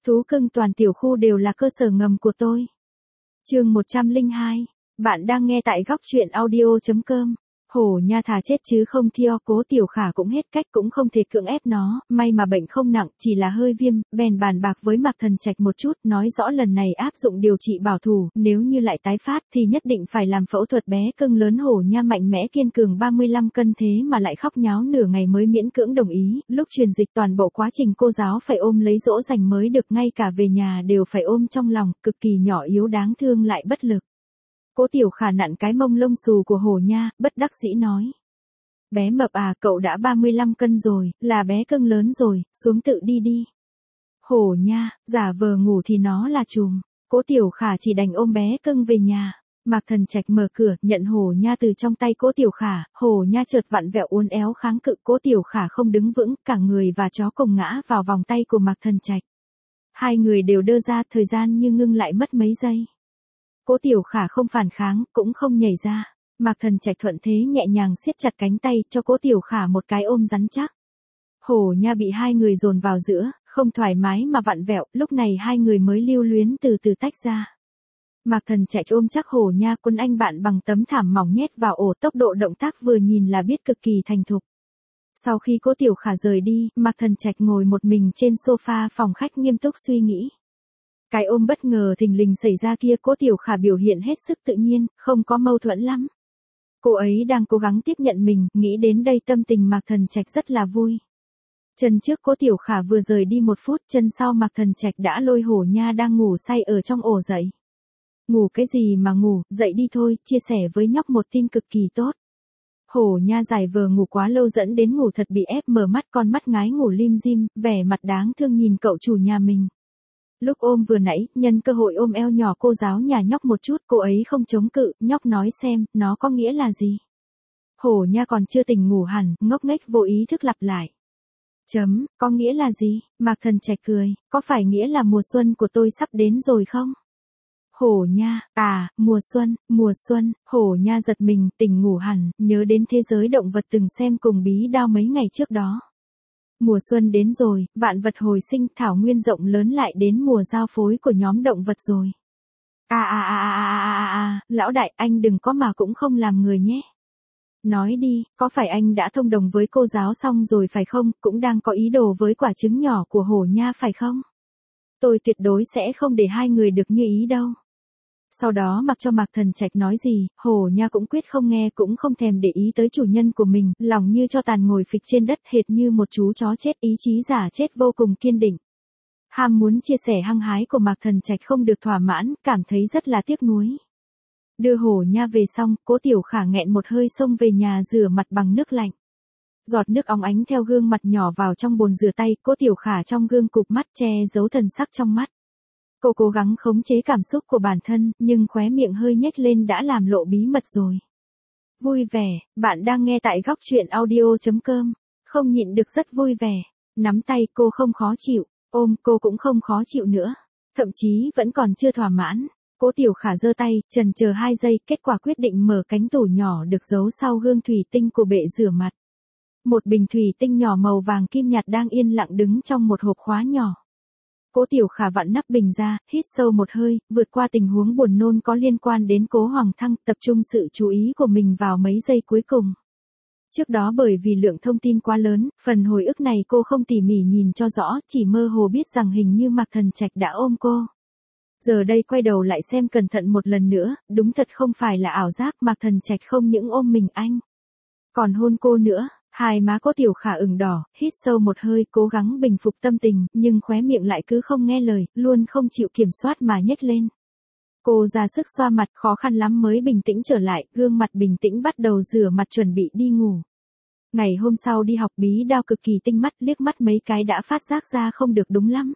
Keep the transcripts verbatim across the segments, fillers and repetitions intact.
Thú cưng toàn tiểu khu đều là cơ sở ngầm của tôi. Chương một trăm lẻ hai. Bạn đang nghe tại góc truyện audio chấm com. Hổ nha thà chết chứ không thiêu, Cố Tiểu Khả cũng hết cách, cũng không thể cưỡng ép nó, may mà bệnh không nặng, chỉ là hơi viêm, bèn bàn bạc với Mạc Thần Trạch một chút, nói rõ lần này áp dụng điều trị bảo thủ, nếu như lại tái phát thì nhất định phải làm phẫu thuật. Bé cưng lớn hổ nha mạnh mẽ kiên cường ba mươi lăm cân thế mà lại khóc nháo nửa ngày mới miễn cưỡng đồng ý, lúc truyền dịch toàn bộ quá trình cô giáo phải ôm lấy dỗ dành mới được, ngay cả về nhà đều phải ôm trong lòng, cực kỳ nhỏ yếu đáng thương lại bất lực. Cố Tiểu Khả nặn cái mông lông xù của hổ nha, bất đắc dĩ nói. Bé mập à, cậu đã ba mươi lăm cân rồi, là bé cưng lớn rồi, xuống tự đi đi. Hổ nha, giả vờ ngủ thì nó là trùm. Cố Tiểu Khả chỉ đành ôm bé cưng về nhà. Mạc Thần Trạch mở cửa, nhận hổ nha từ trong tay Cố Tiểu Khả, hổ nha chợt vặn vẹo uốn éo kháng cự, Cố Tiểu Khả không đứng vững, cả người và chó cùng ngã vào vòng tay của Mạc Thần Trạch. Hai người đều đơ ra, thời gian như ngưng lại mất mấy giây. Cố Tiểu Khả không phản kháng, cũng không nhảy ra. Mạc Thần Trạch thuận thế nhẹ nhàng siết chặt cánh tay, cho Cố Tiểu Khả một cái ôm rắn chắc. Hổ nha bị hai người dồn vào giữa, không thoải mái mà vặn vẹo, lúc này hai người mới lưu luyến từ từ tách ra. Mạc Thần Trạch ôm chắc hổ nha, quân anh bạn bằng tấm thảm mỏng nhét vào ổ, tốc độ động tác vừa nhìn là biết cực kỳ thành thục. Sau khi Cố Tiểu Khả rời đi, Mạc Thần Trạch ngồi một mình trên sofa phòng khách nghiêm túc suy nghĩ. Cái ôm bất ngờ thình lình xảy ra kia, Cố Tiểu Khả biểu hiện hết sức tự nhiên, không có mâu thuẫn lắm. Cô ấy đang cố gắng tiếp nhận mình, nghĩ đến đây tâm tình Mạc Thần Trạch rất là vui. Chân trước Cố Tiểu Khả vừa rời đi một phút, chân sau Mạc Thần Trạch đã lôi hổ nha đang ngủ say ở trong ổ dậy. Ngủ cái gì mà ngủ, dậy đi thôi, chia sẻ với nhóc một tin cực kỳ tốt. Hổ nha giải vờ ngủ quá lâu dẫn đến ngủ thật bị ép mở mắt, con mắt ngái ngủ lim dim, vẻ mặt đáng thương nhìn cậu chủ nhà mình. Lúc ôm vừa nãy, nhân cơ hội ôm eo nhỏ cô giáo nhà nhóc một chút, cô ấy không chống cự, nhóc nói xem, nó có nghĩa là gì? Hổ nha còn chưa tỉnh ngủ hẳn, ngốc nghếch vô ý thức lặp lại. Chấm, có nghĩa là gì? Mạc Thần Trạch cười, có phải nghĩa là mùa xuân của tôi sắp đến rồi không? Hổ nha, à, mùa xuân, mùa xuân, hổ nha giật mình, tỉnh ngủ hẳn, nhớ đến thế giới động vật từng xem cùng Bí Đao mấy ngày trước đó. Mùa xuân đến rồi, vạn vật hồi sinh, thảo nguyên rộng lớn lại đến mùa giao phối của nhóm động vật rồi. À à à à à à à, lão đại, anh đừng có mà cũng không làm người nhé. Nói đi, có phải anh đã thông đồng với cô giáo xong rồi phải không, cũng đang có ý đồ với quả trứng nhỏ của hổ nha phải không? Tôi tuyệt đối sẽ không để hai người được như ý đâu. Sau đó mặc cho Mạc Thần Trạch nói gì, hổ nha cũng quyết không nghe, cũng không thèm để ý tới chủ nhân của mình, lòng như cho tàn ngồi phịch trên đất hệt như một chú chó chết, ý chí giả chết vô cùng kiên định. Ham muốn chia sẻ hăng hái của Mạc Thần Trạch không được thỏa mãn, cảm thấy rất là tiếc nuối. Đưa hổ nha về xong, Cố Tiểu Khả nghẹn một hơi xông về nhà rửa mặt bằng nước lạnh. Giọt nước óng ánh theo gương mặt nhỏ vào trong bồn rửa tay, Cố Tiểu Khả trong gương cụp mắt che giấu thần sắc trong mắt. Cô cố gắng khống chế cảm xúc của bản thân, nhưng khóe miệng hơi nhếch lên đã làm lộ bí mật rồi. Vui vẻ, bạn đang nghe tại góc truyện audio chấm com. Không nhịn được rất vui vẻ. Nắm tay cô không khó chịu, ôm cô cũng không khó chịu nữa. Thậm chí vẫn còn chưa thỏa mãn. Cố Tiểu Khả giơ tay, chần chờ hai giây, kết quả quyết định mở cánh tủ nhỏ được giấu sau gương thủy tinh của bệ rửa mặt. Một bình thủy tinh nhỏ màu vàng kim nhạt đang yên lặng đứng trong một hộp khóa nhỏ. Cố Tiểu Khả vặn nắp bình ra, hít sâu một hơi, vượt qua tình huống buồn nôn có liên quan đến Cố Hoàng Thăng, tập trung sự chú ý của mình vào mấy giây cuối cùng. Trước đó bởi vì lượng thông tin quá lớn, phần hồi ức này cô không tỉ mỉ nhìn cho rõ, chỉ mơ hồ biết rằng hình như Mạc Thần Trạch đã ôm cô. Giờ đây quay đầu lại xem cẩn thận một lần nữa, đúng thật không phải là ảo giác, Mạc Thần Trạch không những ôm mình anh, còn hôn cô nữa. Hai má Cố Tiểu Khả ửng đỏ, hít sâu một hơi, cố gắng bình phục tâm tình, nhưng khóe miệng lại cứ không nghe lời, luôn không chịu kiểm soát mà nhếch lên. Cô ra sức xoa mặt, khó khăn lắm mới bình tĩnh trở lại, gương mặt bình tĩnh bắt đầu rửa mặt chuẩn bị đi ngủ. Ngày hôm sau đi học, Bí Đao cực kỳ tinh mắt, liếc mắt mấy cái đã phát giác ra không được đúng lắm.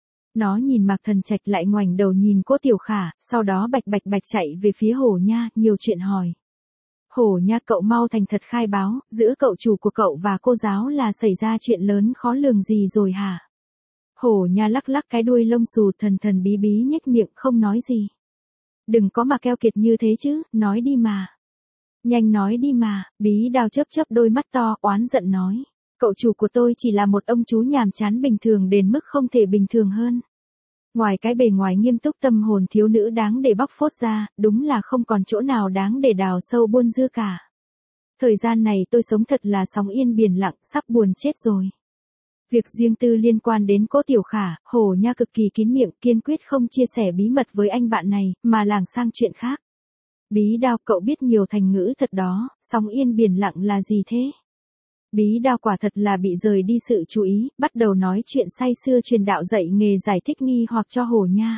Nó nhìn Mạc Thần Trạch lại ngoảnh đầu nhìn Cố Tiểu Khả, sau đó bạch bạch bạch chạy về phía hổ nha, nhiều chuyện hỏi. Hổ nha, cậu mau thành thật khai báo, giữa cậu chủ của cậu và cô giáo là xảy ra chuyện lớn khó lường gì rồi hả? Hổ nha lắc lắc cái đuôi lông xù, thần thần bí bí nhếch miệng không nói gì. Đừng có mà keo kiệt như thế chứ, nói đi mà. Nhanh nói đi mà, Bí Đao chớp chớp đôi mắt to, oán giận nói. Cậu chủ của tôi chỉ là một ông chú nhàm chán bình thường đến mức không thể bình thường hơn. Ngoài cái bề ngoài nghiêm túc tâm hồn thiếu nữ đáng để bóc phốt ra, đúng là không còn chỗ nào đáng để đào sâu buôn dưa cả. Thời gian này tôi sống thật là sóng yên biển lặng, sắp buồn chết rồi. Việc riêng tư liên quan đến Cố Tiểu Khả, Hổ Nha cực kỳ kín miệng, kiên quyết không chia sẻ bí mật với anh bạn này, mà lảng sang chuyện khác. Bí Đao, cậu biết nhiều thành ngữ thật đó, sóng yên biển lặng là gì thế? Bí Đao quả thật là bị rời đi sự chú ý, bắt đầu nói chuyện say sưa truyền đạo dạy nghề giải thích nghi hoặc cho Hổ Nha.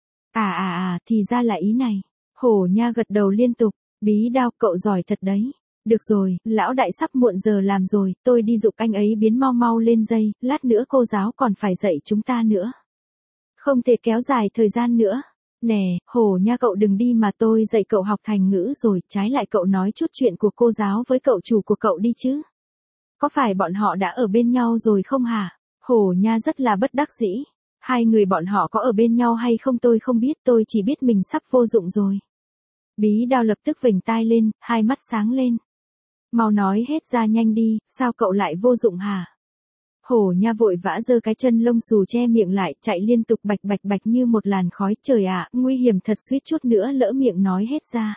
À à à, thì ra là ý này. Hổ Nha gật đầu liên tục, Bí Đao, cậu giỏi thật đấy. Được rồi, lão đại sắp muộn giờ làm rồi, tôi đi giục anh ấy biến mau mau lên dây, lát nữa cô giáo còn phải dạy chúng ta nữa. Không thể kéo dài thời gian nữa. Nè, Hổ Nha, cậu đừng đi mà tôi dạy cậu học thành ngữ rồi, trái lại cậu nói chút chuyện của cô giáo với cậu chủ của cậu đi chứ. Có phải bọn họ đã ở bên nhau rồi không hả? Hổ Nha rất là bất đắc dĩ. Hai người bọn họ có ở bên nhau hay không tôi không biết, tôi chỉ biết mình sắp vô dụng rồi. Bí Đao lập tức vểnh tai lên, hai mắt sáng lên. Mau nói hết ra nhanh đi, sao cậu lại vô dụng hả? Hổ Nha vội vã giơ cái chân lông xù che miệng lại, chạy liên tục bạch bạch bạch như một làn khói. Trời ạ, nguy hiểm thật, suýt chút nữa lỡ miệng nói hết ra.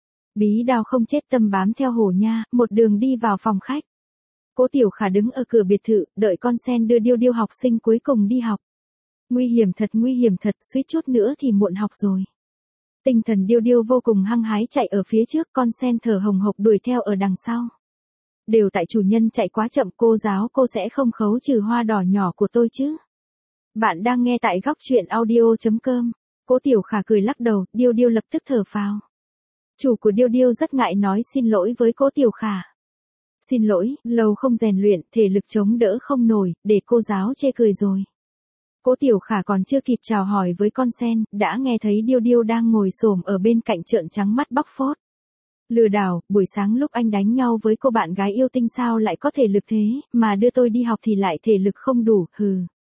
Bí Đao không chết tâm bám theo Hổ Nha, một đường đi vào phòng khách. Cố Tiểu Khả đứng ở cửa biệt thự, đợi con sen đưa Điêu Điêu học sinh cuối cùng đi học. Nguy hiểm thật, nguy hiểm thật, suýt chút nữa thì muộn học rồi. Tinh thần Điêu Điêu vô cùng hăng hái chạy ở phía trước, con sen thở hồng hộc đuổi theo ở đằng sau. Đều tại chủ nhân chạy quá chậm, cô giáo, cô sẽ không khấu trừ hoa đỏ nhỏ của tôi chứ? Bạn đang nghe tại góc truyện audio chấm com. Cố Tiểu Khả cười lắc đầu, Điêu Điêu lập tức thở phào. Chủ của Điêu Điêu rất ngại nói xin lỗi với Cố Tiểu Khả. Xin lỗi, lâu không rèn luyện, thể lực chống đỡ không nổi, để cô giáo chê cười rồi. Cố Tiểu Khả còn chưa kịp chào hỏi với con sen, đã nghe thấy Điêu Điêu đang ngồi xổm ở bên cạnh trợn trắng mắt bóc phốt. Lừa đảo, buổi sáng lúc anh đánh nhau với cô bạn gái yêu tinh sao lại có thể lực thế, mà đưa tôi đi học thì lại thể lực không đủ, hừ.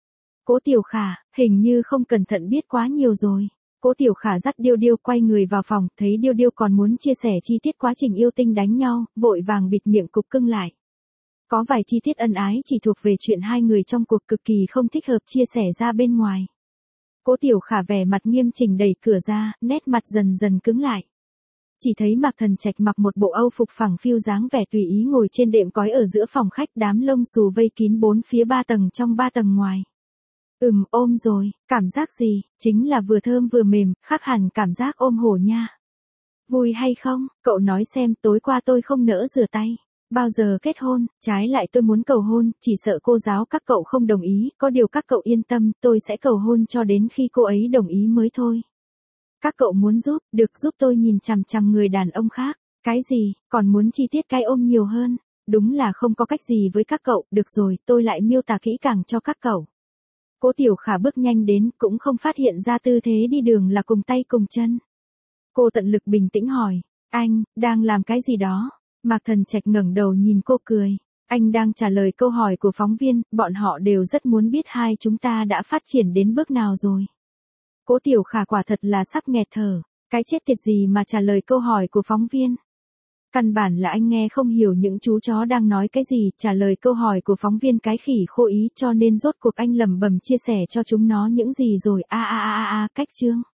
Cố Tiểu Khả, hình như không cẩn thận biết quá nhiều rồi. Cố Tiểu Khả dắt Điêu Điêu quay người vào phòng, thấy Điêu Điêu còn muốn chia sẻ chi tiết quá trình yêu tinh đánh nhau, vội vàng bịt miệng cục cưng lại. Có vài chi tiết ân ái chỉ thuộc về chuyện hai người trong cuộc, cực kỳ không thích hợp chia sẻ ra bên ngoài. Cố Tiểu Khả vẻ mặt nghiêm chỉnh đẩy cửa ra, nét mặt dần dần cứng lại. Chỉ thấy Mạc Thần Trạch mặc một bộ âu phục phẳng phiu dáng vẻ tùy ý ngồi trên đệm cói ở giữa phòng khách, đám lông xù vây kín bốn phía ba tầng trong ba tầng ngoài. Ừm, ôm rồi, cảm giác gì? Chính là vừa thơm vừa mềm, khác hẳn cảm giác ôm Hổ Nha. Vui hay không? Cậu nói xem, tối qua tôi không nỡ rửa tay. Bao giờ kết hôn, trái lại tôi muốn cầu hôn, chỉ sợ cô giáo các cậu không đồng ý, có điều các cậu yên tâm, tôi sẽ cầu hôn cho đến khi cô ấy đồng ý mới thôi. Các cậu muốn giúp, được giúp tôi nhìn chằm chằm người đàn ông khác. Cái gì, còn muốn chi tiết cái ôm nhiều hơn? Đúng là không có cách gì với các cậu, được rồi, tôi lại miêu tả kỹ càng cho các cậu. Cố Tiểu Khả bước nhanh đến, cũng không phát hiện ra tư thế đi đường là cùng tay cùng chân. Cô tận lực bình tĩnh hỏi, anh, đang làm cái gì đó? Mạc Thần Trạch ngẩng đầu nhìn cô cười. Anh đang trả lời câu hỏi của phóng viên, bọn họ đều rất muốn biết hai chúng ta đã phát triển đến bước nào rồi. Cố Tiểu Khả quả thật là sắp nghẹt thở. Cái chết tiệt gì mà trả lời câu hỏi của phóng viên? Căn bản là anh nghe không hiểu những chú chó đang nói cái gì, trả lời câu hỏi của phóng viên cái khỉ khô ý, cho nên rốt cuộc anh lẩm bẩm chia sẻ cho chúng nó những gì rồi. A a a a, cách chương.